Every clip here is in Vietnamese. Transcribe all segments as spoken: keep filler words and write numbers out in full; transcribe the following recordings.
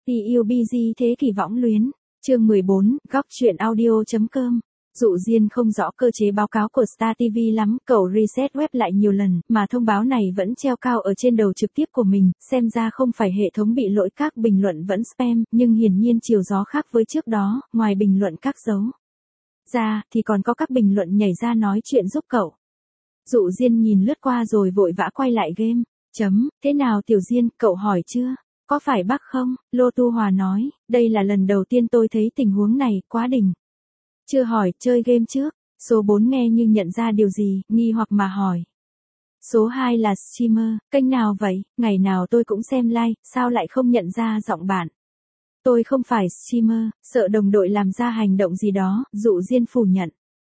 pê u bê giê thế kỷ võng luyến. Chương mười bốn, góc truyện audio.com. Dụ Diên không rõ cơ chế báo cáo của Star ti vi lắm, cậu reset web lại nhiều lần, mà thông báo này vẫn treo cao ở trên đầu trực tiếp của mình, xem ra không phải hệ thống bị lỗi, các bình luận vẫn spam, nhưng hiển nhiên chiều gió khác với trước đó, ngoài bình luận các dấu ra, thì còn có các bình luận nhảy ra nói chuyện giúp cậu. Dụ Diên nhìn lướt qua rồi vội vã quay lại game. Chấm, thế nào Tiểu Diên, cậu hỏi chưa? Có phải bug không? Lô Tu Hòa nói, đây là lần đầu tiên tôi thấy tình huống này, quá đỉnh. Chưa hỏi, chơi game trước. Số bốn nghe như nhận ra điều gì, nghi hoặc mà hỏi. Số hai là streamer, kênh nào vậy? Ngày nào tôi cũng xem like, sao lại không nhận ra giọng bạn? Tôi không phải streamer, sợ đồng đội làm ra hành động gì đó, Dụ Diên phủ nhận.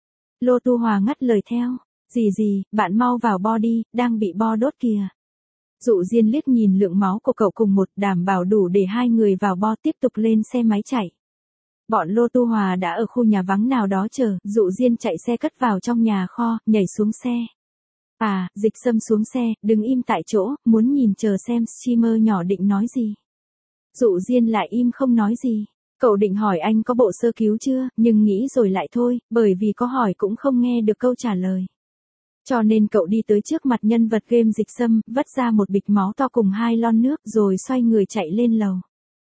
Lô Tu Hòa ngắt lời theo. Gì gì, bạn mau vào bo đi, đang bị bo đốt kìa. Dụ Diên liếc nhìn lượng máu của cậu cùng một, đảm bảo đủ để hai người vào bo tiếp tục lên xe máy chạy. Bọn Lô Tu Hòa đã ở khu nhà vắng nào đó chờ, Dụ Diên chạy xe cất vào trong nhà kho, nhảy xuống xe. À, Dịch Sâm xuống xe, đứng im tại chỗ, muốn nhìn chờ xem streamer nhỏ định nói gì. Dụ Diên lại im không nói gì. Cậu định hỏi anh có bộ sơ cứu chưa, nhưng nghĩ rồi lại thôi, bởi vì có hỏi cũng không nghe được câu trả lời. Cho nên cậu đi tới trước mặt nhân vật game Dịch Sâm, vắt ra một bịch máu to cùng hai lon nước rồi xoay người chạy lên lầu.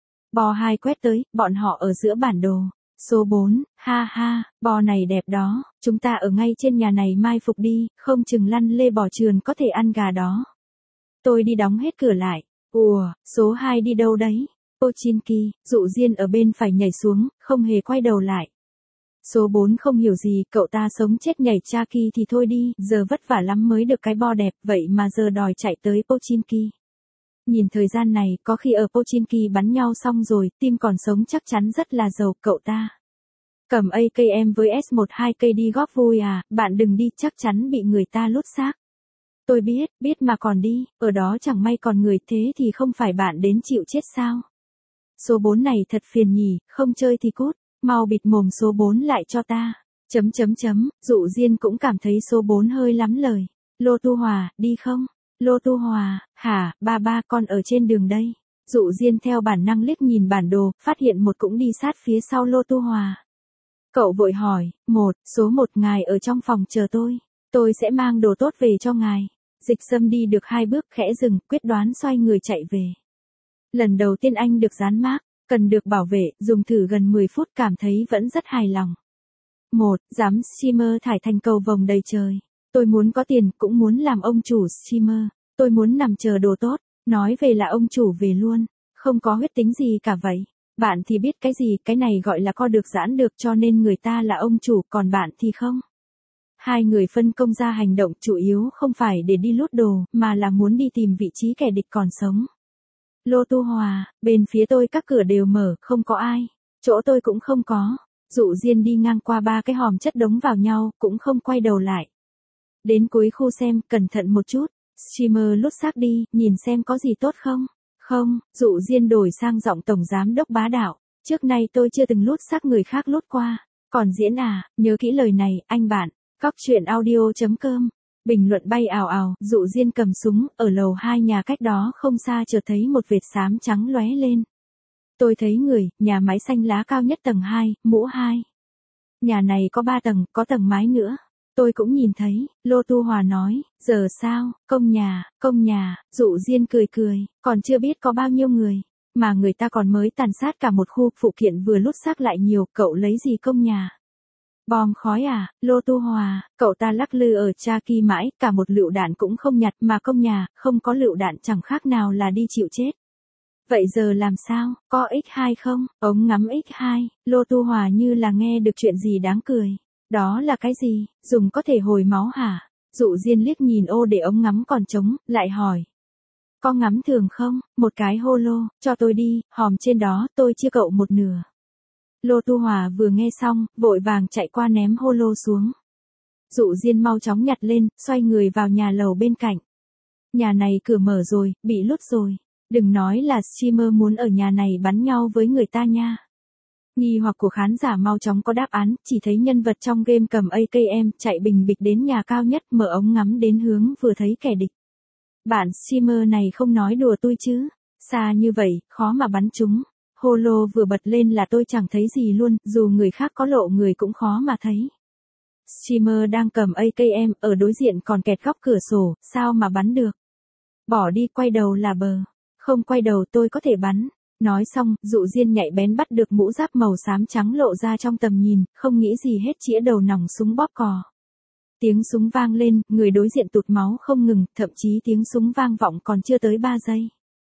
Bo hai quét tới, bọn họ ở giữa bản đồ. Số bốn, ha ha, bo này đẹp đó, chúng ta ở ngay trên nhà này mai phục đi, không chừng lăn lê bò trườn có thể ăn gà đó. Tôi đi đóng hết cửa lại. Ủa, số hai đi đâu đấy? Pochinki, Dụ Diên ở bên phải nhảy xuống, không hề quay đầu lại. Số bốn không hiểu gì, cậu ta sống chết nhảy Chaki thì thôi đi, giờ vất vả lắm mới được cái bo đẹp, vậy mà giờ đòi chạy tới Pochinki. Nhìn thời gian này, có khi ở Pochinki bắn nhau xong rồi, team còn sống chắc chắn rất là giàu, cậu ta. Cầm a ca em với S mười hai cây đi góp vui à, bạn đừng đi, chắc chắn bị người ta lút xác. Tôi biết, biết mà còn đi, ở đó chẳng may còn người, thế thì không phải bạn đến chịu chết sao? Số bốn này thật phiền nhỉ, không chơi thì cút. Mau bịt mồm số bốn lại cho ta. Chấm chấm chấm, Dụ Diên cũng cảm thấy số bốn hơi lắm lời. Lô Tu Hòa, đi không? Lô Tu Hòa, hả, ba ba con ở trên đường đây. Dụ Diên theo bản năng liếc nhìn bản đồ, phát hiện một cũng đi sát phía sau Lô Tu Hòa. Cậu vội hỏi, một, số một ngài ở trong phòng chờ tôi. Tôi sẽ mang đồ tốt về cho ngài. Dịch Sâm đi được hai bước khẽ dừng, quyết đoán xoay người chạy về. Lần đầu tiên anh được dán mác. Cần được bảo vệ, dùng thử gần mười phút cảm thấy vẫn rất hài lòng. Một, dám streamer thải thành cầu vồng đầy trời. Tôi muốn có tiền, cũng muốn làm ông chủ streamer. Tôi muốn nằm chờ đồ tốt, nói về là ông chủ về luôn. Không có huyết tính gì cả vậy. Bạn thì biết cái gì, cái này gọi là co được giãn được cho nên người ta là ông chủ, còn bạn thì không. Hai người phân công ra hành động chủ yếu không phải để đi lút đồ, mà là muốn đi tìm vị trí kẻ địch còn sống. Lô Tu Hòa, bên phía tôi các cửa đều mở, không có ai. Chỗ tôi cũng không có. Dụ Diên đi ngang qua ba cái hòm chất đống vào nhau, cũng không quay đầu lại. Đến cuối khu xem, cẩn thận một chút. Streamer lút xác đi, nhìn xem có gì tốt không? Không, Dụ Diên đổi sang giọng tổng giám đốc bá đạo. Trước nay tôi chưa từng lút xác người khác lút qua. Còn diễn à, nhớ kỹ lời này, anh bạn. Góc truyện audio.com. Bình luận bay ào ào, Dụ Diên cầm súng, ở lầu hai nhà cách đó không xa chợt thấy một vệt xám trắng lóe lên. Tôi thấy người, nhà máy xanh lá cao nhất tầng hai, mũ hai. Nhà này có ba tầng, có tầng mái nữa. Tôi cũng nhìn thấy, Lô Tu Hòa nói, giờ sao, công nhà, công nhà, Dụ Diên cười cười, còn chưa biết có bao nhiêu người. Mà người ta còn mới tàn sát cả một khu, phụ kiện vừa lút xác lại nhiều, cậu lấy gì công nhà? Bom khói à, Lô Tu Hòa, cậu ta lắc lư ở Chaki mãi, cả một lựu đạn cũng không nhặt, mà công nhà, không có lựu đạn chẳng khác nào là đi chịu chết. Vậy giờ làm sao, có ích hai không, ống ngắm ích hai, Lô Tu Hòa như là nghe được chuyện gì đáng cười. Đó là cái gì, dùng có thể hồi máu hả? Dụ Diên liếc nhìn ô để ống ngắm còn trống, lại hỏi. Có ngắm thường không, một cái holo, cho tôi đi, hòm trên đó, tôi chia cậu một nửa. Lô Tu Hòa vừa nghe xong, vội vàng chạy qua ném holo xuống. Dụ Diên mau chóng nhặt lên, xoay người vào nhà lầu bên cạnh. Nhà này cửa mở rồi, bị lút rồi. Đừng nói là streamer muốn ở nhà này bắn nhau với người ta nha. Nghi hoặc của khán giả mau chóng có đáp án, chỉ thấy nhân vật trong game cầm a ca em, chạy bình bịch đến nhà cao nhất, mở ống ngắm đến hướng vừa thấy kẻ địch. Bạn streamer này không nói đùa tôi chứ. Xa như vậy, khó mà bắn chúng. Holo vừa bật lên là tôi chẳng thấy gì luôn, dù người khác có lộ người cũng khó mà thấy. Streamer đang cầm a ca em, ở đối diện còn kẹt góc cửa sổ, sao mà bắn được. Bỏ đi, quay đầu là bờ. Không quay đầu tôi có thể bắn. Nói xong, Dụ Diên nhạy bén bắt được mũ giáp màu xám trắng lộ ra trong tầm nhìn, không nghĩ gì hết chĩa đầu nòng súng bóp cò. Tiếng súng vang lên, người đối diện tụt máu không ngừng, thậm chí tiếng súng vang vọng còn chưa tới ba giây.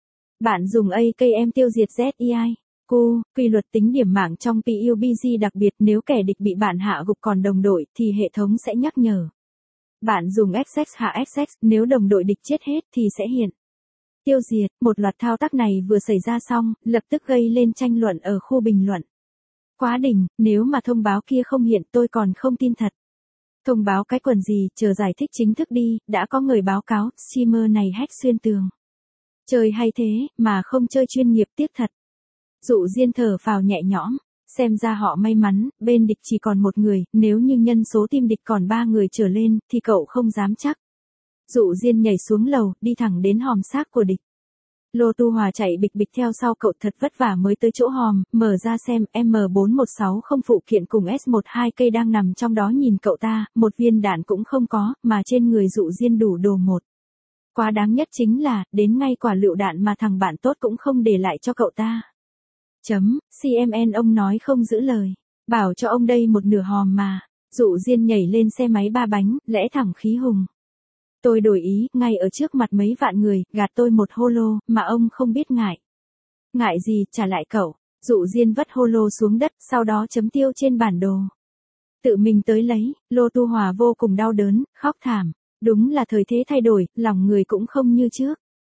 Bạn dùng a ca em tiêu diệt Z E I. Cô, quy luật tính điểm mạng trong pê u bê giê đặc biệt, nếu kẻ địch bị bạn hạ gục còn đồng đội thì hệ thống sẽ nhắc nhở. Bạn dùng ích ích hạ ích ích, nếu đồng đội địch chết hết thì sẽ hiện. Tiêu diệt, một loạt thao tác này vừa xảy ra xong, lập tức gây lên tranh luận ở khu bình luận. Quá đỉnh, nếu mà thông báo kia không hiện tôi còn không tin thật. Thông báo cái quần gì, chờ giải thích chính thức đi, đã có người báo cáo, streamer này hack xuyên tường. Chơi hay thế, mà không chơi chuyên nghiệp tiếc thật. Dụ Diên thở phào nhẹ nhõm, xem ra họ may mắn, bên địch chỉ còn một người, nếu như nhân số team địch còn ba người trở lên, thì cậu không dám chắc. Dụ Diên nhảy xuống lầu, đi thẳng đến hòm xác của địch. Lô Tu Hòa chạy bịch bịch theo sau cậu thật vất vả mới tới chỗ hòm, mở ra xem, M bốn một sáu không phụ kiện cùng S mười hai cây đang nằm trong đó nhìn cậu ta, một viên đạn cũng không có, mà trên người Dụ Diên đủ đồ một. Quá đáng nhất chính là, đến ngay quả lựu đạn mà thằng bạn tốt cũng không để lại cho cậu ta. Chấm, xê em en ông nói không giữ lời. Bảo cho ông đây một nửa hòm mà. Dụ Diên nhảy lên xe máy ba bánh, lẽ thẳng khí hùng. Tôi đổi ý, ngay ở trước mặt mấy vạn người, gạt tôi một holo, mà ông không biết ngại. Ngại gì, trả lại cậu. Dụ Diên vất holo xuống đất, sau đó chấm tiêu trên bản đồ. Tự mình tới lấy, Lô Tu Hòa vô cùng đau đớn, khóc thảm. Đúng là thời thế thay đổi, lòng người cũng không như trước.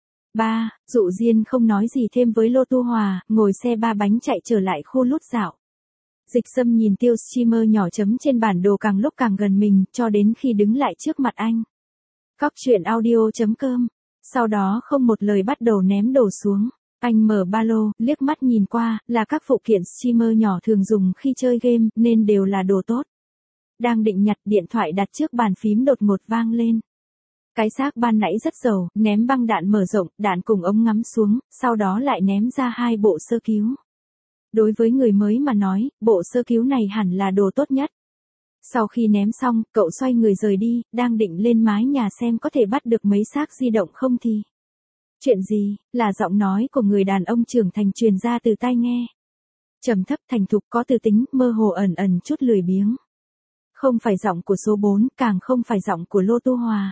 Ba, Dụ Diên không nói gì thêm với Lô Tu Hòa, ngồi xe ba bánh chạy trở lại khu lút dạo. Dịch Sâm nhìn tiêu streamer nhỏ chấm trên bản đồ càng lúc càng gần mình, cho đến khi đứng lại trước mặt anh. Góc truyện audio chấm com. Sau đó không một lời bắt đầu ném đồ xuống. Anh mở ba lô, liếc mắt nhìn qua, là các phụ kiện streamer nhỏ thường dùng khi chơi game, nên đều là đồ tốt. Đang định nhặt, điện thoại đặt trước bàn phím đột ngột vang lên. Cái xác ban nãy rất dầu, ném băng đạn mở rộng, đạn cùng ống ngắm xuống, sau đó lại ném ra hai bộ sơ cứu. Đối với người mới mà nói, bộ sơ cứu này hẳn là đồ tốt nhất. Sau khi ném xong, cậu xoay người rời đi, đang định lên mái nhà xem có thể bắt được mấy xác di động không thì. Chuyện gì, là giọng nói của người đàn ông trưởng thành truyền ra từ tai nghe. Trầm thấp thành thục có tư tính, mơ hồ ẩn ẩn chút lười biếng. Không phải giọng của số bốn, càng không phải giọng của Lô Tu Hòa.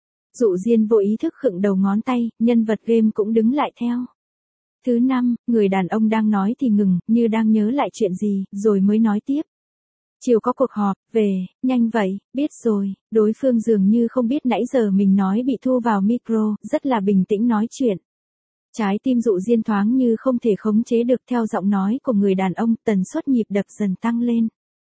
Dụ Diên vô ý thức khựng đầu ngón tay, nhân vật game cũng đứng lại theo. Thứ năm, người đàn ông đang nói thì ngừng, như đang nhớ lại chuyện gì, rồi mới nói tiếp. Chiều có cuộc họp, về, nhanh vậy, biết rồi, đối phương dường như không biết nãy giờ mình nói bị thu vào micro, rất là bình tĩnh nói chuyện. Trái tim Dụ Diên thoáng như không thể khống chế được theo giọng nói của người đàn ông, tần suất nhịp đập dần tăng lên.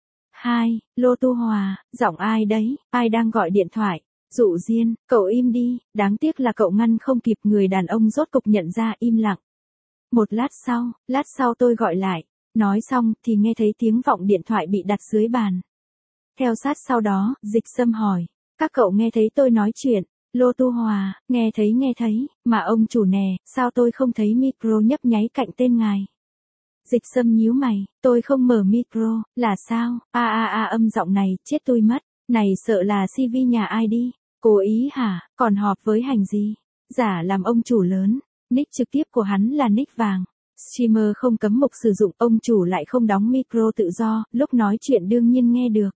Hai, Lô Tu Hòa, giọng ai đấy, ai đang gọi điện thoại? Dụ Diên, cậu im đi, đáng tiếc là cậu ngăn không kịp, người đàn ông rốt cục nhận ra, im lặng. Một lát sau, lát sau tôi gọi lại, nói xong thì nghe thấy tiếng vọng điện thoại bị đặt dưới bàn. Theo sát sau đó, Dịch Sâm hỏi, các cậu nghe thấy tôi nói chuyện? Lô Tu Hòa, nghe thấy nghe thấy, mà ông chủ nè, sao tôi không thấy micro nhấp nháy cạnh tên ngài? Dịch Sâm nhíu mày, tôi không mở micro, là sao? A a a âm giọng này, chết tôi mất. Này sợ là xê vê nhà ai đi? Cố ý hả? Còn họp với hành gì? Giả làm ông chủ lớn. Nick trực tiếp của hắn là nick vàng. Streamer không cấm mục sử dụng, ông chủ lại không đóng micro tự do, lúc nói chuyện đương nhiên nghe được.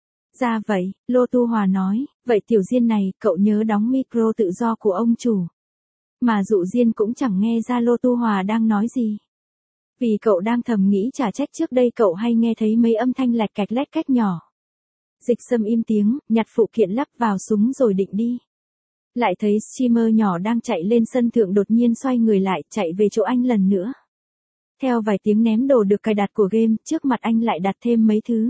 Ra vậy, Lô Tu Hòa nói, vậy Tiểu Diên này, cậu nhớ đóng micro tự do của ông chủ. Mà Dụ Diên cũng chẳng nghe ra Lô Tu Hòa đang nói gì. Vì cậu đang thầm nghĩ chả trách trước đây cậu hay nghe thấy mấy âm thanh lạch cạch lách cách nhỏ. Dịch Sâm im tiếng, nhặt phụ kiện lắp vào súng rồi định đi. Lại thấy streamer nhỏ đang chạy lên sân thượng đột nhiên xoay người lại, chạy về chỗ anh lần nữa. Theo vài tiếng ném đồ được cài đặt của game, trước mặt anh lại đặt thêm mấy thứ.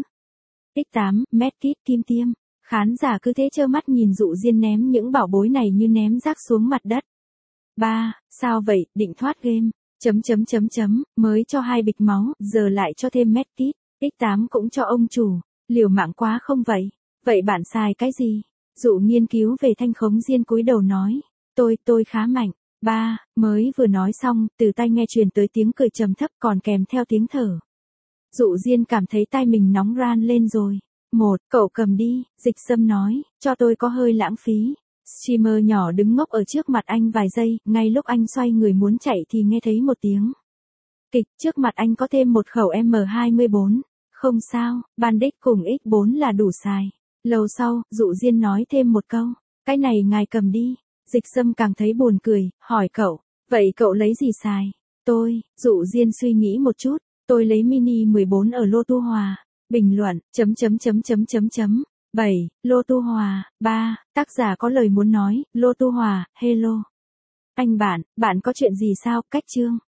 X tám, medkit, kim tiêm. Khán giả cứ thế trơ mắt nhìn Dụ Diên ném những bảo bối này như ném rác xuống mặt đất. Ba, sao vậy, định thoát game. Chấm chấm chấm chấm, mới cho hai bịch máu, giờ lại cho thêm medkit. X tám cũng cho ông chủ. Liều mạng quá không vậy? Vậy bạn xài cái gì? Dụ nghiên cứu về thanh khống Diên cúi đầu nói. Tôi, tôi khá mạnh. ba, mới vừa nói xong, từ tai nghe truyền tới tiếng cười trầm thấp còn kèm theo tiếng thở. Dụ Diên cảm thấy tai mình nóng ran lên rồi. Một, cậu cầm đi, Dịch Sâm nói, cho tôi có hơi lãng phí. Streamer nhỏ đứng ngốc ở trước mặt anh vài giây, ngay lúc anh xoay người muốn chạy thì nghe thấy một tiếng kịch, trước mặt anh có thêm một khẩu M hai mươi bốn. Không sao, Bandit cùng X bốn là đủ xài. Lâu sau, Dụ Diên nói thêm một câu, cái này ngài cầm đi. Dịch Sâm càng thấy buồn cười, hỏi cậu, vậy cậu lấy gì xài? Tôi, Dụ Diên suy nghĩ một chút, tôi lấy mini mười bốn ở Lô Tu Hòa. Bình luận, chấm chấm chấm chấm chấm chấm. bảy. Lô Tu Hòa. ba. Tác giả có lời muốn nói, Lô Tu Hòa, hello. Anh bạn, bạn có chuyện gì sao? Cách chương.